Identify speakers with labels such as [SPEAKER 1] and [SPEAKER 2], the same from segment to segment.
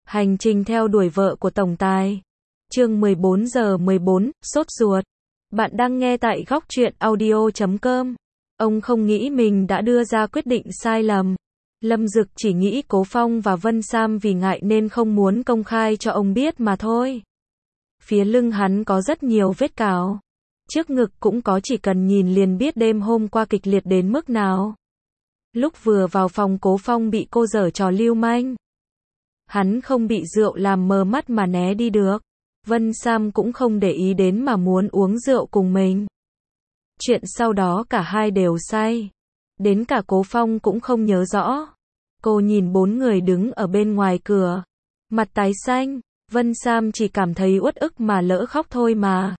[SPEAKER 1] Hành trình theo đuổi vợ của tổng tài. Chương 14 giờ 14, sốt ruột. Bạn đang nghe tại góc truyện audio.com. Ông không nghĩ mình đã đưa ra quyết định sai lầm. Lâm Dực chỉ nghĩ Cố Phong và Vân Sam vì ngại nên không muốn công khai cho ông biết mà thôi. Phía lưng hắn có rất nhiều vết cào. Trước ngực cũng có, chỉ cần nhìn liền biết đêm hôm qua kịch liệt đến mức nào. Lúc vừa vào phòng Cố Phong bị cô giở trò lưu manh. Hắn không bị rượu làm mờ mắt mà né đi được. Vân Sam cũng không để ý đến mà muốn uống rượu cùng mình. Chuyện sau đó cả hai đều say. Đến cả Cố Phong cũng không nhớ rõ. Cô nhìn bốn người đứng ở bên ngoài cửa. Mặt tái xanh. Vân Sam chỉ cảm thấy uất ức mà lỡ khóc thôi mà.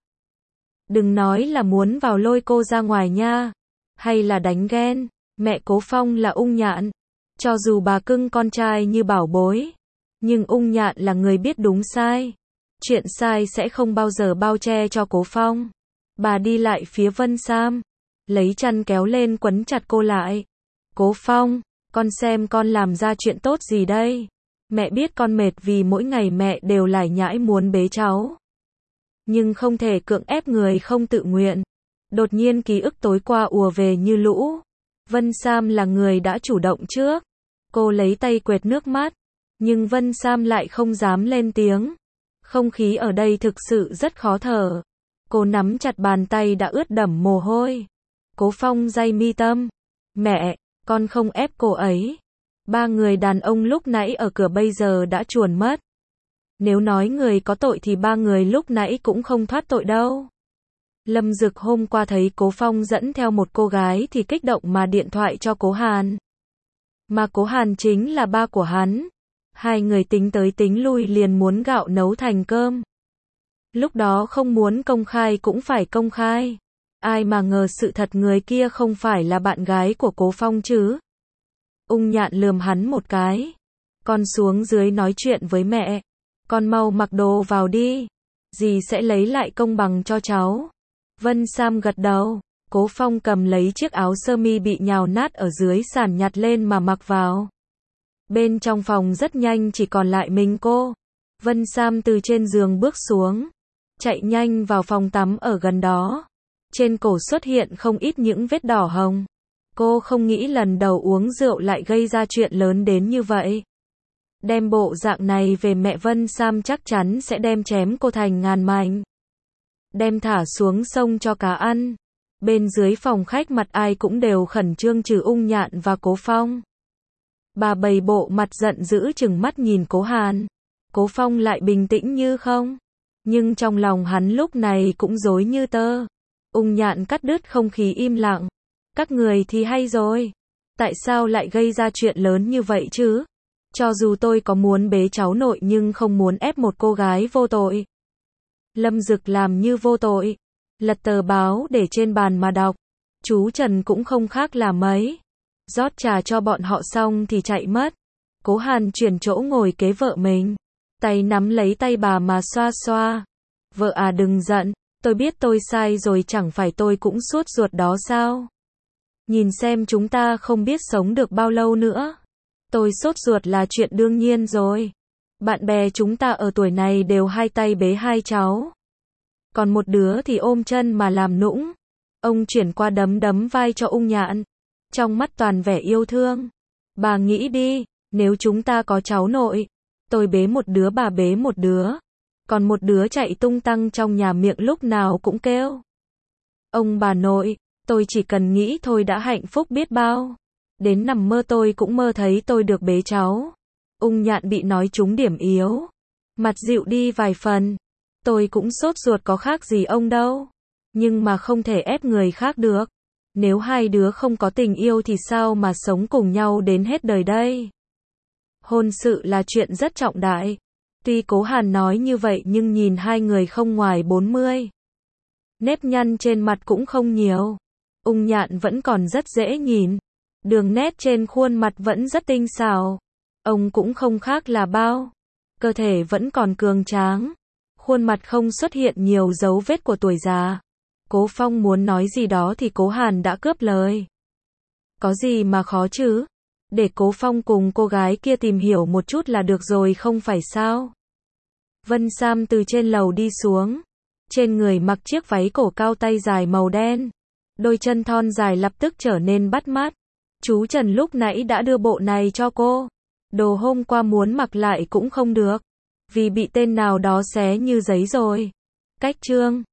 [SPEAKER 1] Đừng nói là muốn vào lôi cô ra ngoài nha. Hay là đánh ghen. Mẹ Cố Phong là Ung Nhạn. Cho dù bà cưng con trai như bảo bối. Nhưng Ung Nhạn là người biết đúng sai. Chuyện sai sẽ không bao giờ bao che cho Cố Phong. Bà đi lại phía Vân Sam. Lấy chăn kéo lên quấn chặt cô lại. Cố Phong, con xem con làm ra chuyện tốt gì đây. Mẹ biết con mệt vì mỗi ngày mẹ đều lải nhải muốn bế cháu. Nhưng không thể cưỡng ép người không tự nguyện. Đột nhiên ký ức tối qua ùa về như lũ. Vân Sam là người đã chủ động trước. Cô lấy tay quệt nước mắt. Nhưng Vân Sam lại không dám lên tiếng. Không khí ở đây thực sự rất khó thở. Cô nắm chặt bàn tay đã ướt đẫm mồ hôi. Cố Phong day mi tâm. Mẹ, con không ép cô ấy. Ba người đàn ông lúc nãy ở cửa bây giờ đã chuồn mất. Nếu nói người có tội thì ba người lúc nãy cũng không thoát tội đâu. Lâm Dực hôm qua thấy Cố Phong dẫn theo một cô gái thì kích động mà điện thoại cho Cố Hàn. Mà Cố Hàn chính là ba của hắn. Hai người tính tới tính lui liền muốn gạo nấu thành cơm. Lúc đó không muốn công khai cũng phải công khai. Ai mà ngờ sự thật người kia không phải là bạn gái của Cố Phong chứ. Ung Nhạn lườm hắn một cái. Con xuống dưới nói chuyện với mẹ. Con mau mặc đồ vào đi. Dì sẽ lấy lại công bằng cho cháu. Vân Sam gật đầu. Cố Phong cầm lấy chiếc áo sơ mi bị nhào nát ở dưới sàn nhặt lên mà mặc vào. Bên trong phòng rất nhanh chỉ còn lại mình cô. Vân Sam từ trên giường bước xuống. Chạy nhanh vào phòng tắm ở gần đó. Trên cổ xuất hiện không ít những vết đỏ hồng. Cô không nghĩ lần đầu uống rượu lại gây ra chuyện lớn đến như vậy. Đem bộ dạng này về mẹ Vân Sam chắc chắn sẽ đem chém cô thành ngàn mảnh. Đem thả xuống sông cho cá ăn. Bên dưới phòng khách mặt ai cũng đều khẩn trương trừ Ung Nhạn và Cố Phong. Bà bày bộ mặt giận dữ trừng mắt nhìn Cố Hàn. Cố Phong lại bình tĩnh như không. Nhưng trong lòng hắn lúc này cũng rối như tơ. Ung Nhạn cắt đứt không khí im lặng. Các người thì hay rồi. Tại sao lại gây ra chuyện lớn như vậy chứ? Cho dù tôi có muốn bế cháu nội nhưng không muốn ép một cô gái vô tội. Lâm Dực làm như vô tội. Lật tờ báo để trên bàn mà đọc. Chú Trần cũng không khác là mấy. Rót trà cho bọn họ xong thì chạy mất. Cố Hàn chuyển chỗ ngồi kế vợ mình. Tay nắm lấy tay bà mà xoa xoa. Vợ à đừng giận. Tôi biết tôi sai rồi, chẳng phải tôi cũng sốt ruột đó sao? Nhìn xem chúng ta không biết sống được bao lâu nữa. Tôi sốt ruột là chuyện đương nhiên rồi. Bạn bè chúng ta ở tuổi này đều hai tay bế hai cháu. Còn một đứa thì ôm chân mà làm nũng. Ông chuyển qua đấm đấm vai cho Ung Nhạn. Trong mắt toàn vẻ yêu thương. Bà nghĩ đi, nếu chúng ta có cháu nội. Tôi bế một đứa, bà bế một đứa. Còn một đứa chạy tung tăng trong nhà miệng lúc nào cũng kêu. Ông bà nội, tôi chỉ cần nghĩ thôi đã hạnh phúc biết bao. Đến nằm mơ tôi cũng mơ thấy tôi được bế cháu. Ung Nhạn bị nói trúng điểm yếu. Mặt dịu đi vài phần. Tôi cũng sốt ruột có khác gì ông đâu. Nhưng mà không thể ép người khác được. Nếu hai đứa không có tình yêu thì sao mà sống cùng nhau đến hết đời đây. Hôn sự là chuyện rất trọng đại. Tuy Cố Hàn nói như vậy nhưng nhìn hai người không ngoài 40. Nếp nhăn trên mặt cũng không nhiều. Ung Nhạn vẫn còn rất dễ nhìn. Đường nét trên khuôn mặt vẫn rất tinh xảo. Ông cũng không khác là bao. Cơ thể vẫn còn cường tráng. Khuôn mặt không xuất hiện nhiều dấu vết của tuổi già. Cố Phong muốn nói gì đó thì Cố Hàn đã cướp lời. Có gì mà khó chứ? Để Cố Phong cùng cô gái kia tìm hiểu một chút là được rồi không phải sao? Vân Sam từ trên lầu đi xuống. Trên người mặc chiếc váy cổ cao tay dài màu đen. Đôi chân thon dài lập tức trở nên bắt mắt. Chú Trần lúc nãy đã đưa bộ này cho cô. Đồ hôm qua muốn mặc lại cũng không được. Vì bị tên nào đó xé như giấy rồi. Cách chương